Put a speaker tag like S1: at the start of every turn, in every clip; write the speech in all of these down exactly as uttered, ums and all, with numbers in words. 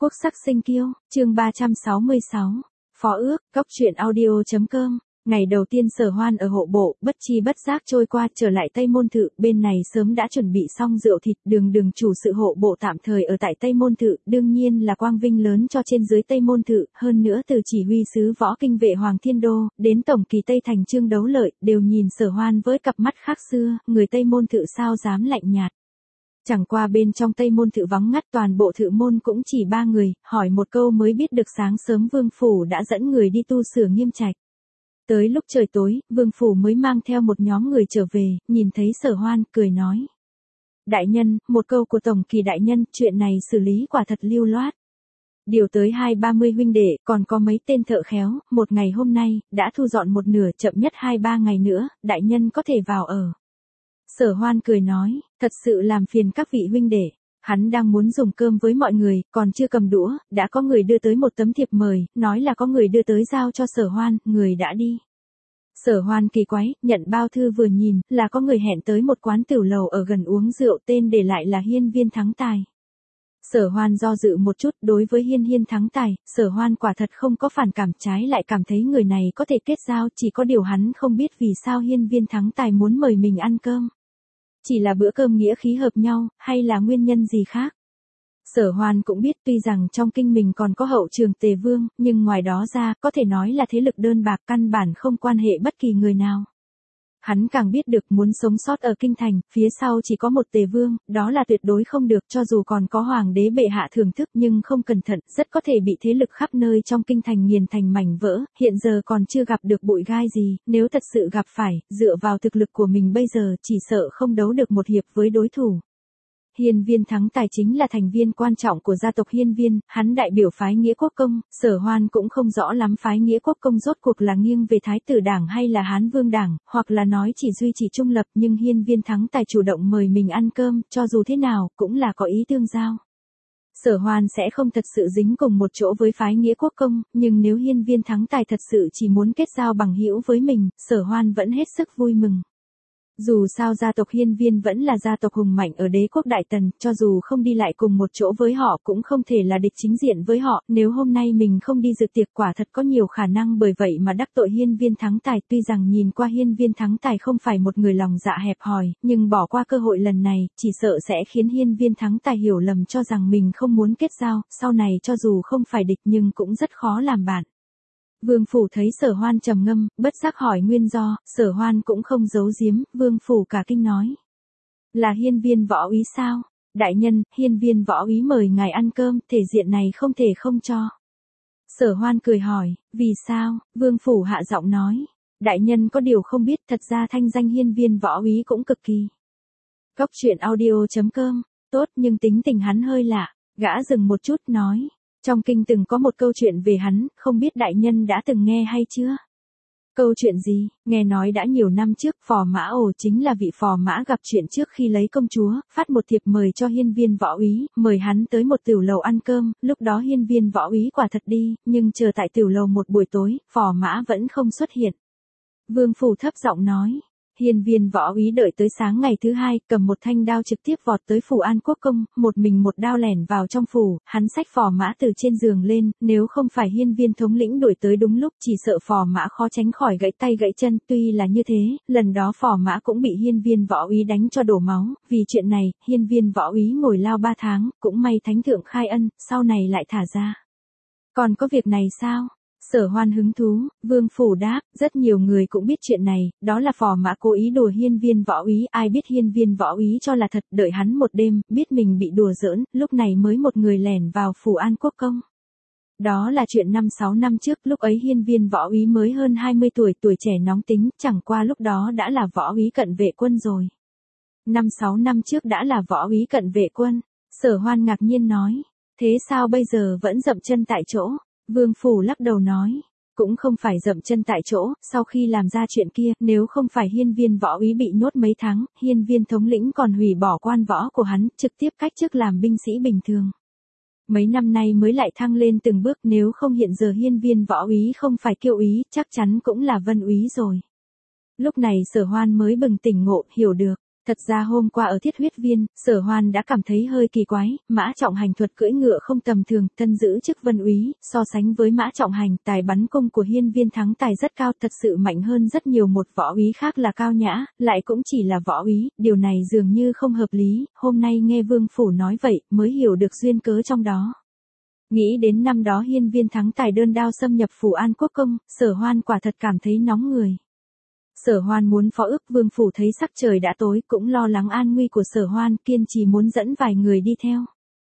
S1: Quốc sắc sinh kiêu, chương ba trăm sáu mươi sáu. Phó ước, cóc truyện audio.com. Ngày đầu tiên Sở Hoan ở hộ bộ, bất chi bất giác trôi qua, trở lại Tây Môn Thự, bên này sớm đã chuẩn bị xong rượu thịt, Đường Đường chủ sự hộ bộ tạm thời ở tại Tây Môn Thự, đương nhiên là quang vinh lớn cho trên dưới Tây Môn Thự, hơn nữa từ chỉ huy sứ võ kinh vệ Hoàng Thiên Đô, đến tổng kỳ Tây Thành Trương Đấu Lợi, đều nhìn Sở Hoan với cặp mắt khác xưa, người Tây Môn Thự sao dám lạnh nhạt. Chẳng qua bên trong Tây Môn Thự vắng ngắt, toàn bộ thự môn cũng chỉ ba người, hỏi một câu mới biết được sáng sớm Vương Phủ đã dẫn người đi tu sửa Nghiêm Trạch. Tới lúc trời tối, Vương Phủ mới mang theo một nhóm người trở về, nhìn thấy Sở Hoan, cười nói. Đại nhân, một câu của tổng kỳ đại nhân, chuyện này xử lý quả thật lưu loát. Điều tới hai ba mươi huynh đệ, còn có mấy tên thợ khéo, một ngày hôm nay, đã thu dọn một nửa, chậm nhất hai ba ngày nữa, đại nhân có thể vào ở. Sở Hoan cười nói, thật sự làm phiền các vị huynh đệ. Hắn đang muốn dùng cơm với mọi người, còn chưa cầm đũa, đã có người đưa tới một tấm thiệp mời, nói là có người đưa tới giao cho Sở Hoan, người đã đi. Sở Hoan kỳ quái, nhận bao thư vừa nhìn, là có người hẹn tới một quán tiểu lầu ở gần uống rượu, tên để lại là Hiên Viên Thắng Tài. Sở Hoan do dự một chút, đối với Hiên Hiên Thắng Tài, Sở Hoan quả thật không có phản cảm, trái lại cảm thấy người này có thể kết giao, chỉ có điều hắn không biết vì sao Hiên Viên Thắng Tài muốn mời mình ăn cơm. Chỉ là bữa cơm nghĩa khí hợp nhau, hay là nguyên nhân gì khác? Sở Hoan cũng biết tuy rằng trong kinh mình còn có hậu trường Tề Vương, nhưng ngoài đó ra, có thể nói là thế lực đơn bạc, căn bản không quan hệ bất kỳ người nào. Hắn càng biết được muốn sống sót ở kinh thành, phía sau chỉ có một Tề Vương, đó là tuyệt đối không được, cho dù còn có hoàng đế bệ hạ thưởng thức nhưng không cẩn thận, rất có thể bị thế lực khắp nơi trong kinh thành nghiền thành mảnh vỡ, hiện giờ còn chưa gặp được bụi gai gì, nếu thật sự gặp phải, dựa vào thực lực của mình bây giờ, chỉ sợ không đấu được một hiệp với đối thủ. Hiên Viên Thắng Tài chính là thành viên quan trọng của gia tộc Hiên Viên, hắn đại biểu phái Nghĩa Quốc Công, Sở Hoan cũng không rõ lắm phái Nghĩa Quốc Công rốt cuộc là nghiêng về Thái tử đảng hay là Hán Vương đảng, hoặc là nói chỉ duy trì trung lập, nhưng Hiên Viên Thắng Tài chủ động mời mình ăn cơm, cho dù thế nào, cũng là có ý tương giao. Sở Hoan sẽ không thật sự dính cùng một chỗ với phái Nghĩa Quốc Công, nhưng nếu Hiên Viên Thắng Tài thật sự chỉ muốn kết giao bằng hữu với mình, Sở Hoan vẫn hết sức vui mừng. Dù sao gia tộc Hiên Viên vẫn là gia tộc hùng mạnh ở đế quốc Đại Tần, cho dù không đi lại cùng một chỗ với họ cũng không thể là địch chính diện với họ, nếu hôm nay mình không đi dự tiệc quả thật có nhiều khả năng bởi vậy mà đắc tội Hiên Viên Thắng Tài, tuy rằng nhìn qua Hiên Viên Thắng Tài không phải một người lòng dạ hẹp hòi, nhưng bỏ qua cơ hội lần này, chỉ sợ sẽ khiến Hiên Viên Thắng Tài hiểu lầm cho rằng mình không muốn kết giao, sau này cho dù không phải địch nhưng cũng rất khó làm bạn. Vương Phủ thấy Sở Hoan trầm ngâm, bất giác hỏi nguyên do, Sở Hoan cũng không giấu giếm, Vương Phủ cả kinh nói. Là Hiên Viên võ úy sao? Đại nhân, Hiên Viên võ úy mời ngài ăn cơm, thể diện này không thể không cho. Sở Hoan cười hỏi, vì sao? Vương Phủ hạ giọng nói. Đại nhân có điều không biết, thật ra thanh danh Hiên Viên võ úy cũng cực kỳ. Cóc truyện audio.com, tốt nhưng tính tình hắn hơi lạ, gã dừng một chút nói. Trong kinh từng có một câu chuyện về hắn, không biết đại nhân đã từng nghe hay chưa? Câu chuyện gì? Nghe nói đã nhiều năm trước, Phò Mã Ổ chính là vị Phò Mã gặp chuyện trước khi lấy công chúa, phát một thiệp mời cho Hiên Viên võ úy, mời hắn tới một tiểu lầu ăn cơm, lúc đó Hiên Viên võ úy quả thật đi, nhưng chờ tại tiểu lầu một buổi tối, Phò Mã vẫn không xuất hiện. Vương Phủ thấp giọng nói. Hiên Viên võ úy đợi tới sáng ngày thứ hai, cầm một thanh đao trực tiếp vọt tới phủ An Quốc Công, một mình một đao lẻn vào trong phủ, hắn xách Phò Mã từ trên giường lên, nếu không phải Hiên Viên thống lĩnh đuổi tới đúng lúc, chỉ sợ Phò Mã khó tránh khỏi gãy tay gãy chân, tuy là như thế, lần đó Phò Mã cũng bị Hiên Viên võ úy đánh cho đổ máu, vì chuyện này, Hiên Viên võ úy ngồi lao ba tháng, cũng may thánh thượng khai ân, sau này lại thả ra. Còn có việc này sao? Sở Hoan hứng thú, Vương Phủ đáp, rất nhiều người cũng biết chuyện này, đó là Phò Mã cố ý đùa Hiên Viên võ úy, ai biết Hiên Viên võ úy cho là thật, đợi hắn một đêm, biết mình bị đùa giỡn, lúc này mới một người lẻn vào phủ An Quốc Công. Đó là chuyện năm sáu năm trước, lúc ấy Hiên Viên võ úy mới hơn hai mươi tuổi, tuổi trẻ nóng tính, chẳng qua lúc đó đã là võ úy cận vệ quân rồi. Năm sáu năm trước đã là võ úy cận vệ quân, Sở Hoan ngạc nhiên nói, thế sao bây giờ vẫn dậm chân tại chỗ? Vương Phủ lắc đầu nói, cũng không phải dậm chân tại chỗ, sau khi làm ra chuyện kia, nếu không phải Hiên Viên võ úy bị nhốt mấy tháng, Hiên Viên thống lĩnh còn hủy bỏ quan võ của hắn, trực tiếp cách chức làm binh sĩ bình thường. Mấy năm nay mới lại thăng lên từng bước, nếu không hiện giờ Hiên Viên võ úy không phải Kiêu úy, chắc chắn cũng là Vân úy rồi. Lúc này Sở Hoan mới bừng tỉnh ngộ, hiểu được. Thật ra hôm qua ở Thiết Huyết Viên, Sở Hoan đã cảm thấy hơi kỳ quái, Mã Trọng Hành thuật cưỡi ngựa không tầm thường, thân giữ chức vân úy, so sánh với Mã Trọng Hành, tài bắn cung của Hiên Viên Thắng Tài rất cao, thật sự mạnh hơn rất nhiều, một võ úy khác là Cao Nhã, lại cũng chỉ là võ úy, điều này dường như không hợp lý, hôm nay nghe Vương Phủ nói vậy, mới hiểu được duyên cớ trong đó. Nghĩ đến năm đó Hiên Viên Thắng Tài đơn đao xâm nhập Phủ An Quốc Công, Sở Hoan quả thật cảm thấy nóng người. Sở Hoan muốn phó ước, Vương Phủ thấy sắc trời đã tối, cũng lo lắng an nguy của Sở Hoan, kiên trì muốn dẫn vài người đi theo.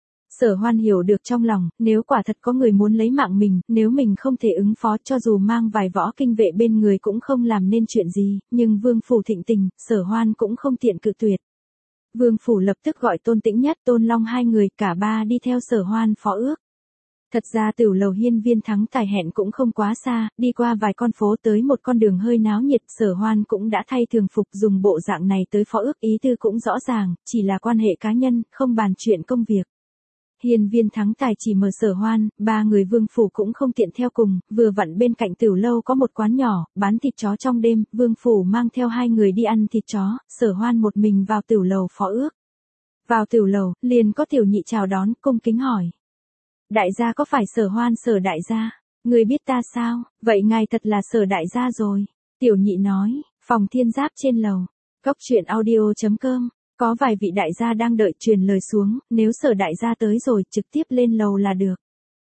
S1: Sở Hoan hiểu được trong lòng, nếu quả thật có người muốn lấy mạng mình, nếu mình không thể ứng phó, cho dù mang vài võ kinh vệ bên người cũng không làm nên chuyện gì, nhưng Vương Phủ thịnh tình, Sở Hoan cũng không tiện cự tuyệt. Vương Phủ lập tức gọi Tôn Tĩnh Nhất, Tôn Long hai người, cả ba đi theo Sở Hoan phó ước. Thật ra Tửu lầu Hiên Viên Thắng Tài hẹn cũng không quá xa, đi qua vài con phố tới một con đường hơi náo nhiệt, Sở Hoan cũng đã thay thường phục, dùng bộ dạng này tới phó ước, ý tư cũng rõ ràng, chỉ là quan hệ cá nhân, không bàn chuyện công việc. Hiên Viên Thắng Tài chỉ mời Sở Hoan, ba người Vương Phủ cũng không tiện theo cùng, vừa vặn bên cạnh Tửu lâu có một quán nhỏ, bán thịt chó trong đêm, Vương Phủ mang theo hai người đi ăn thịt chó, Sở Hoan một mình vào Tửu lầu phó ước. Vào Tửu lầu, liền có tiểu nhị chào đón, cung kính hỏi. Đại gia có phải Sở Hoan Sở đại gia? Người biết ta sao? Vậy ngài thật là Sở đại gia rồi. Tiểu nhị nói, phòng thiên giáp trên lầu. Cốc truyện audio chấm com. Có vài vị đại gia đang đợi, truyền lời xuống, nếu Sở đại gia tới rồi, trực tiếp lên lầu là được.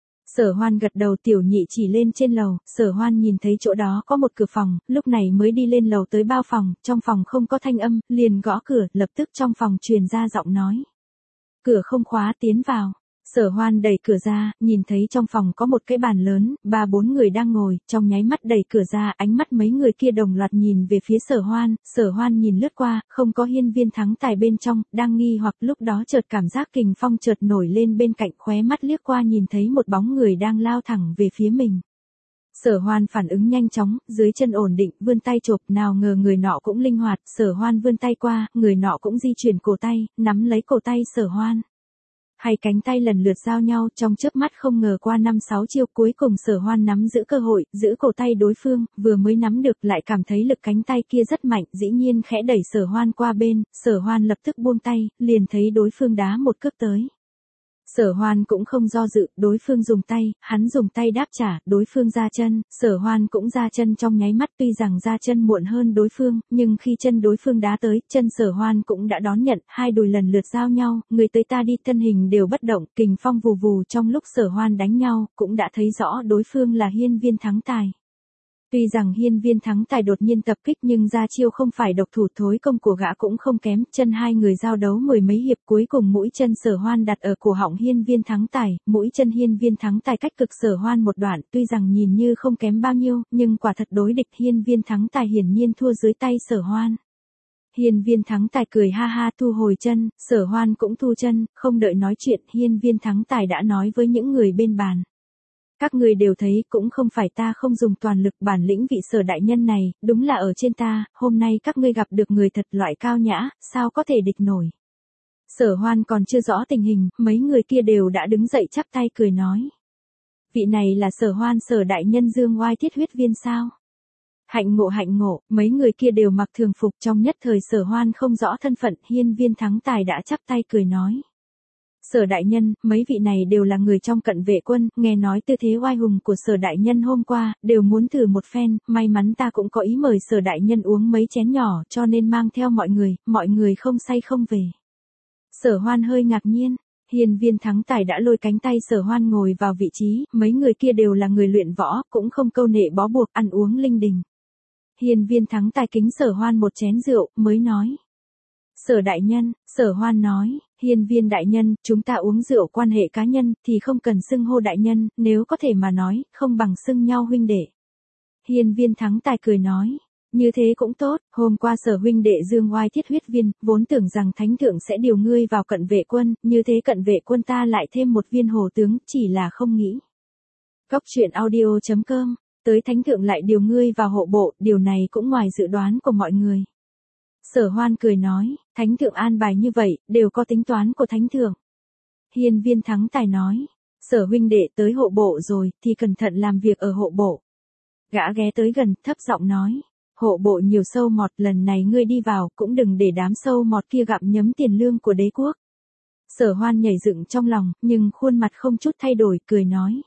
S1: Sở Hoan gật đầu, tiểu nhị chỉ lên trên lầu, Sở Hoan nhìn thấy chỗ đó có một cửa phòng, lúc này mới đi lên lầu tới bao phòng, trong phòng không có thanh âm, liền gõ cửa, lập tức trong phòng truyền ra giọng nói. Cửa không khóa, tiến vào. Sở Hoan đẩy cửa ra, nhìn thấy trong phòng có một cái bàn lớn, ba bốn người đang ngồi, trong nháy mắt đẩy cửa ra, ánh mắt mấy người kia đồng loạt nhìn về phía Sở Hoan, Sở Hoan nhìn lướt qua, không có Hiên Viên Thắng Tài bên trong, đang nghi hoặc, lúc đó chợt cảm giác kình phong chợt nổi lên bên cạnh, khóe mắt liếc qua nhìn thấy một bóng người đang lao thẳng về phía mình. Sở Hoan phản ứng nhanh chóng, dưới chân ổn định, vươn tay chộp, nào ngờ người nọ cũng linh hoạt, Sở Hoan vươn tay qua, người nọ cũng di chuyển cổ tay, nắm lấy cổ tay Sở Hoan. Hai cánh tay lần lượt giao nhau, trong chớp mắt không ngờ qua năm sáu chiêu, cuối cùng Sở Hoan nắm giữ cơ hội, giữ cổ tay đối phương, vừa mới nắm được lại cảm thấy lực cánh tay kia rất mạnh, dĩ nhiên khẽ đẩy Sở Hoan qua bên, Sở Hoan lập tức buông tay, liền thấy đối phương đá một cước tới. Sở Hoan cũng không do dự, đối phương dùng tay, hắn dùng tay đáp trả, đối phương ra chân, Sở Hoan cũng ra chân trong nháy mắt, tuy rằng ra chân muộn hơn đối phương, nhưng khi chân đối phương đá tới, chân Sở Hoan cũng đã đón nhận, hai đùi lần lượt giao nhau, người tới ta đi, thân hình đều bất động, kình phong vù vù, trong lúc Sở Hoan đánh nhau, cũng đã thấy rõ đối phương là Hiên Viên Thắng Tài. Tuy rằng Hiên Viên Thắng Tài đột nhiên tập kích nhưng ra chiêu không phải độc thủ, thối công của gã cũng không kém, chân hai người giao đấu mười mấy hiệp, cuối cùng mũi chân Sở Hoan đặt ở cổ họng Hiên Viên Thắng Tài, mũi chân Hiên Viên Thắng Tài cách cực Sở Hoan một đoạn, tuy rằng nhìn như không kém bao nhiêu, nhưng quả thật đối địch Hiên Viên Thắng Tài hiển nhiên thua dưới tay Sở Hoan. Hiên Viên Thắng Tài cười ha ha thu hồi chân, Sở Hoan cũng thu chân, không đợi nói chuyện, Hiên Viên Thắng Tài đã nói với những người bên bàn. Các người đều thấy, cũng không phải ta không dùng toàn lực, bản lĩnh vị Sở đại nhân này, đúng là ở trên ta, hôm nay các ngươi gặp được người thật loại cao nhã, sao có thể địch nổi. Sở Hoan còn chưa rõ tình hình, mấy người kia đều đã đứng dậy chắp tay cười nói. Vị này là Sở Hoan Sở đại nhân dương oai Thiết Huyết Viên sao? Hạnh ngộ hạnh ngộ, mấy người kia đều mặc thường phục, trong nhất thời Sở Hoan không rõ thân phận, Hiên Viên Thắng Tài đã chắp tay cười nói. Sở đại nhân, mấy vị này đều là người trong cận vệ quân, nghe nói tư thế oai hùng của Sở đại nhân hôm qua, đều muốn thử một phen, may mắn ta cũng có ý mời Sở đại nhân uống mấy chén nhỏ, cho nên mang theo mọi người, mọi người không say không về. Sở Hoan hơi ngạc nhiên, Hiên Viên Thắng Tài đã lôi cánh tay Sở Hoan ngồi vào vị trí, mấy người kia đều là người luyện võ, cũng không câu nệ bó buộc, ăn uống linh đình. Hiên Viên Thắng Tài kính Sở Hoan một chén rượu, mới nói. Sở đại nhân, Sở Hoan nói, Hiên Viên đại nhân, chúng ta uống rượu quan hệ cá nhân, thì không cần xưng hô đại nhân, nếu có thể mà nói, không bằng xưng nhau huynh đệ. Hiên Viên Thắng Tài cười nói, như thế cũng tốt, hôm qua Sở huynh đệ dương oai Thiết Huyết Viên, vốn tưởng rằng thánh thượng sẽ điều ngươi vào cận vệ quân, như thế cận vệ quân ta lại thêm một viên hồ tướng, chỉ là không nghĩ. Cốc truyện audio chấm com, tới thánh thượng lại điều ngươi vào hộ bộ, điều này cũng ngoài dự đoán của mọi người. Sở Hoan cười nói, thánh thượng an bài như vậy, đều có tính toán của thánh thượng. Hiên Viên Thắng Tài nói, Sở huynh đệ tới hộ bộ rồi, thì cẩn thận làm việc ở hộ bộ. Gã ghé tới gần, thấp giọng nói, Hộ bộ nhiều sâu mọt, lần này ngươi đi vào, cũng đừng để đám sâu mọt kia gặm nhấm tiền lương của đế quốc. Sở Hoan nhảy dựng trong lòng, nhưng khuôn mặt không chút thay đổi, cười nói.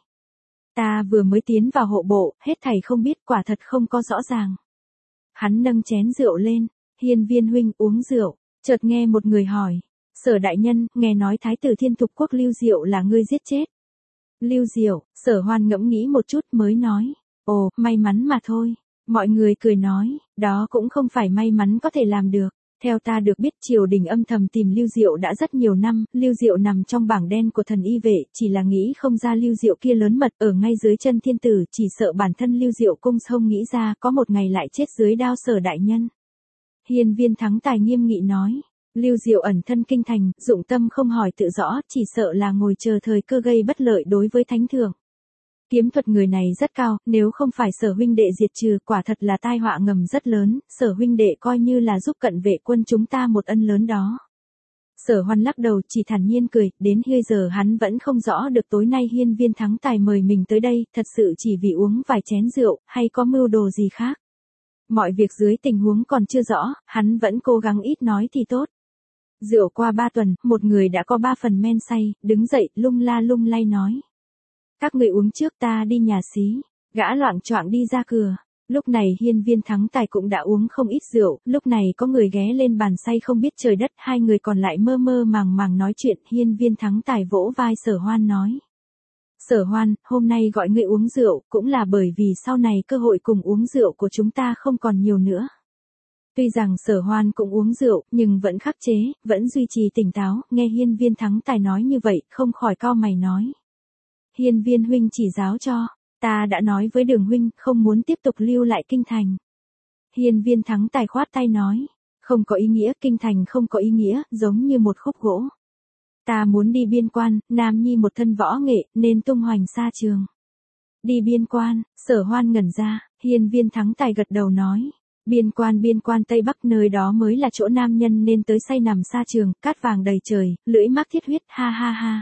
S1: Ta vừa mới tiến vào hộ bộ, hết thảy không biết, quả thật không có rõ ràng. Hắn nâng chén rượu lên, Hiên Viên huynh uống rượu, chợt nghe một người hỏi. Sở đại nhân, nghe nói thái tử Thiên Thục quốc Lưu Diệu là ngươi giết chết. Lưu Diệu, Sở Hoan ngẫm nghĩ một chút mới nói. Ồ, may mắn mà thôi. Mọi người cười nói, đó cũng không phải may mắn có thể làm được. Theo ta được biết triều đình âm thầm tìm Lưu Diệu đã rất nhiều năm, Lưu Diệu nằm trong bảng đen của thần y vệ, chỉ là nghĩ không ra Lưu Diệu kia lớn mật ở ngay dưới chân thiên tử, chỉ sợ bản thân Lưu Diệu cung không nghĩ ra có một ngày lại chết dưới đao Sở đại nhân. Hiên Viên Thắng Tài nghiêm nghị nói, Lưu Diệu ẩn thân kinh thành, dụng tâm không hỏi tự rõ, chỉ sợ là ngồi chờ thời cơ gây bất lợi đối với thánh thượng. Kiếm thuật người này rất cao, nếu không phải Sở huynh đệ diệt trừ, quả thật là tai họa ngầm rất lớn, Sở huynh đệ coi như là giúp cận vệ quân chúng ta một ân lớn đó. Sở Hoan lắc đầu chỉ thản nhiên cười, đến bây giờ hắn vẫn không rõ được tối nay Hiên Viên Thắng Tài mời mình tới đây, thật sự chỉ vì uống vài chén rượu, hay có mưu đồ gì khác. Mọi việc dưới tình huống còn chưa rõ, hắn vẫn cố gắng ít nói thì tốt. Rượu qua ba tuần, một người đã có ba phần men say, đứng dậy, lung la lung lay nói. Các người uống trước, ta đi nhà xí. Gã loạng choạng đi ra cửa. Lúc này Hiên Viên Thắng Tài cũng đã uống không ít rượu, lúc này có người ghé lên bàn say không biết trời đất, hai người còn lại mơ mơ màng màng nói chuyện. Hiên Viên Thắng Tài vỗ vai Sở Hoan nói. Sở Hoan, hôm nay gọi ngươi uống rượu, cũng là bởi vì sau này cơ hội cùng uống rượu của chúng ta không còn nhiều nữa. Tuy rằng Sở Hoan cũng uống rượu, nhưng vẫn khắc chế, vẫn duy trì tỉnh táo, nghe Hiên Viên Thắng Tài nói như vậy, không khỏi cau mày nói. Hiên Viên huynh chỉ giáo cho, ta đã nói với Đường huynh, không muốn tiếp tục lưu lại kinh thành. Hiên Viên Thắng Tài khoát tay nói, không có ý nghĩa, kinh thành không có ý nghĩa, giống như một khúc gỗ. Ta muốn đi biên quan, nam nhi một thân võ nghệ, nên tung hoành xa trường. Đi biên quan, Sở Hoan ngẩn ra, Hiên Viên Thắng Tài gật đầu nói. Biên quan biên quan Tây Bắc, nơi đó mới là chỗ nam nhân nên tới say nằm xa trường, cát vàng đầy trời, lưỡi mác thiết huyết, ha ha ha.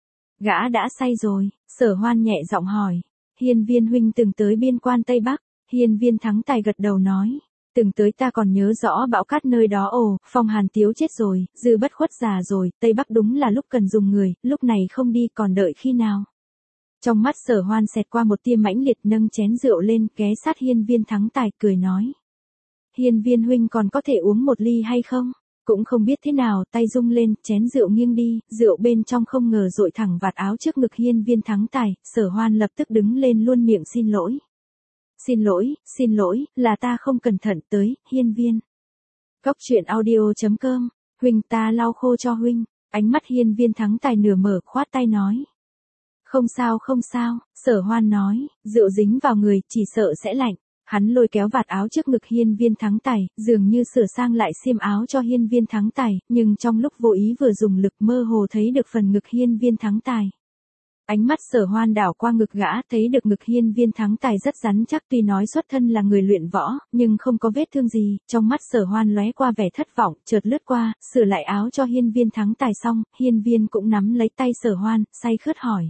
S1: Gã đã say rồi, Sở Hoan nhẹ giọng hỏi. Hiên Viên huynh từng tới biên quan Tây Bắc, Hiên Viên Thắng Tài gật đầu nói. Từng tới, ta còn nhớ rõ bão cát nơi đó. Ồ, Phong Hàn Tiếu chết rồi, Dư Bất Khuất già rồi, Tây Bắc đúng là lúc cần dùng người, lúc này không đi còn đợi khi nào. Trong mắt Sở Hoan xẹt qua một tia mãnh liệt, nâng chén rượu lên, ghé sát Hiên Viên Thắng Tài, cười nói. Hiên Viên huynh còn có thể uống một ly hay không? Cũng không biết thế nào, tay rung lên, chén rượu nghiêng đi, rượu bên trong không ngờ dội thẳng vạt áo trước ngực Hiên Viên Thắng Tài, Sở Hoan lập tức đứng lên luôn miệng xin lỗi. Xin lỗi, xin lỗi, là ta không cẩn thận tới, Hiên Viên. Góc truyện audio chấm com, huynh ta lau khô cho huynh, ánh mắt Hiên Viên Thắng Tài nửa mở, khoát tay nói. Không sao không sao, Sở Hoan nói, rượu dính vào người, chỉ sợ sẽ lạnh. Hắn lôi kéo vạt áo trước ngực Hiên Viên Thắng Tài, dường như sửa sang lại xiêm áo cho Hiên Viên Thắng Tài, nhưng trong lúc vô ý vừa dùng lực mơ hồ thấy được phần ngực Hiên Viên Thắng Tài. Ánh mắt Sở Hoan đảo qua ngực gã, thấy được ngực Hiên Viên Thắng Tài rất rắn chắc, tuy nói xuất thân là người luyện võ, nhưng không có vết thương gì, trong mắt Sở Hoan lóe qua vẻ thất vọng, chợt lướt qua, sửa lại áo cho Hiên Viên Thắng Tài xong, Hiên Viên cũng nắm lấy tay Sở Hoan, say khướt hỏi.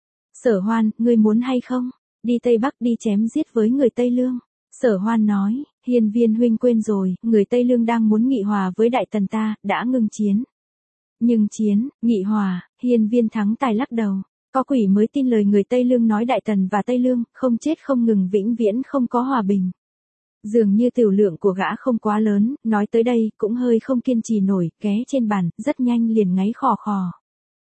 S1: Sở Hoan, ngươi muốn hay không? Đi Tây Bắc đi chém giết với người Tây Lương. Sở Hoan nói, Hiên Viên huynh quên rồi, người Tây Lương đang muốn nghị hòa với Đại Tần ta, đã ngưng chiến. Nhưng chiến, nghị hòa, Hiên Viên Thắng Tài lắc đầu. Có quỷ mới tin lời người Tây Lương nói Đại Tần và Tây Lương, không chết không ngừng vĩnh viễn không có hòa bình. Dường như tiểu lượng của gã không quá lớn, nói tới đây, cũng hơi không kiên trì nổi, ghé trên bàn, rất nhanh liền ngáy khò khò.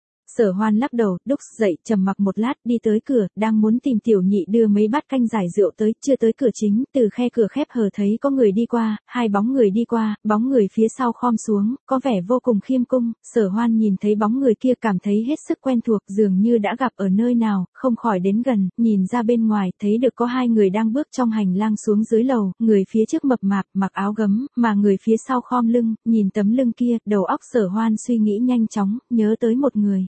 S1: Sở Hoan lắc đầu, đúc dậy, trầm mặc một lát, đi tới cửa, đang muốn tìm tiểu nhị đưa mấy bát canh giải rượu tới, chưa tới cửa chính, từ khe cửa khép hờ thấy có người đi qua, hai bóng người đi qua, bóng người phía sau khom xuống, có vẻ vô cùng khiêm cung, Sở Hoan nhìn thấy bóng người kia cảm thấy hết sức quen thuộc, dường như đã gặp ở nơi nào, không khỏi đến gần, nhìn ra bên ngoài, thấy được có hai người đang bước trong hành lang xuống dưới lầu, người phía trước mập mạp, mặc áo gấm, mà người phía sau khom lưng, nhìn tấm lưng kia, đầu óc Sở Hoan suy nghĩ nhanh chóng, nhớ tới một người.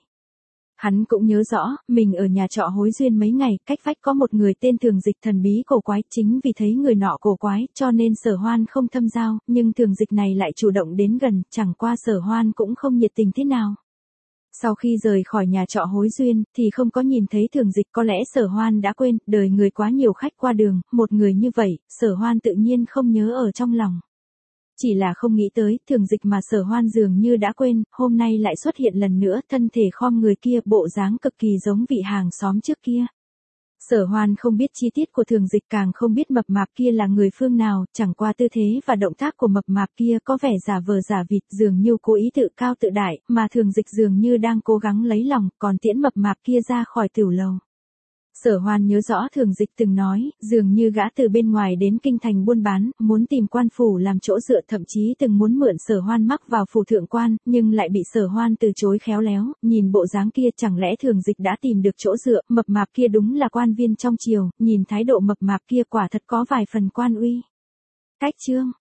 S1: Hắn cũng nhớ rõ, mình ở nhà trọ Hối Duyên mấy ngày, cách vách có một người tên Thường Dịch thần bí cổ quái, chính vì thấy người nọ cổ quái, cho nên Sở Hoan không thâm giao, nhưng Thường Dịch này lại chủ động đến gần, chẳng qua Sở Hoan cũng không nhiệt tình thế nào. Sau khi rời khỏi nhà trọ Hối Duyên, thì không có nhìn thấy Thường Dịch, có lẽ Sở Hoan đã quên, đời người quá nhiều khách qua đường, một người như vậy, Sở Hoan tự nhiên không nhớ ở trong lòng. Chỉ là không nghĩ tới, Thường Dịch mà Sở Hoan dường như đã quên, hôm nay lại xuất hiện lần nữa, thân thể khom người kia, bộ dáng cực kỳ giống vị hàng xóm trước kia. Sở Hoan không biết chi tiết của Thường Dịch, càng không biết mập mạp kia là người phương nào, chẳng qua tư thế và động tác của mập mạp kia có vẻ giả vờ giả vịt, dường như cố ý tự cao tự đại, mà Thường Dịch dường như đang cố gắng lấy lòng, còn tiễn mập mạp kia ra khỏi tiểu lầu. Sở Hoan nhớ rõ Thường Dịch từng nói, dường như gã từ bên ngoài đến kinh thành buôn bán, muốn tìm quan phủ làm chỗ dựa, thậm chí từng muốn mượn Sở Hoan mắc vào phủ thượng quan, nhưng lại bị Sở Hoan từ chối khéo léo, nhìn bộ dáng kia chẳng lẽ Thường Dịch đã tìm được chỗ dựa, mập mạp kia đúng là quan viên trong triều, nhìn thái độ mập mạp kia quả thật có vài phần quan uy. Cách chương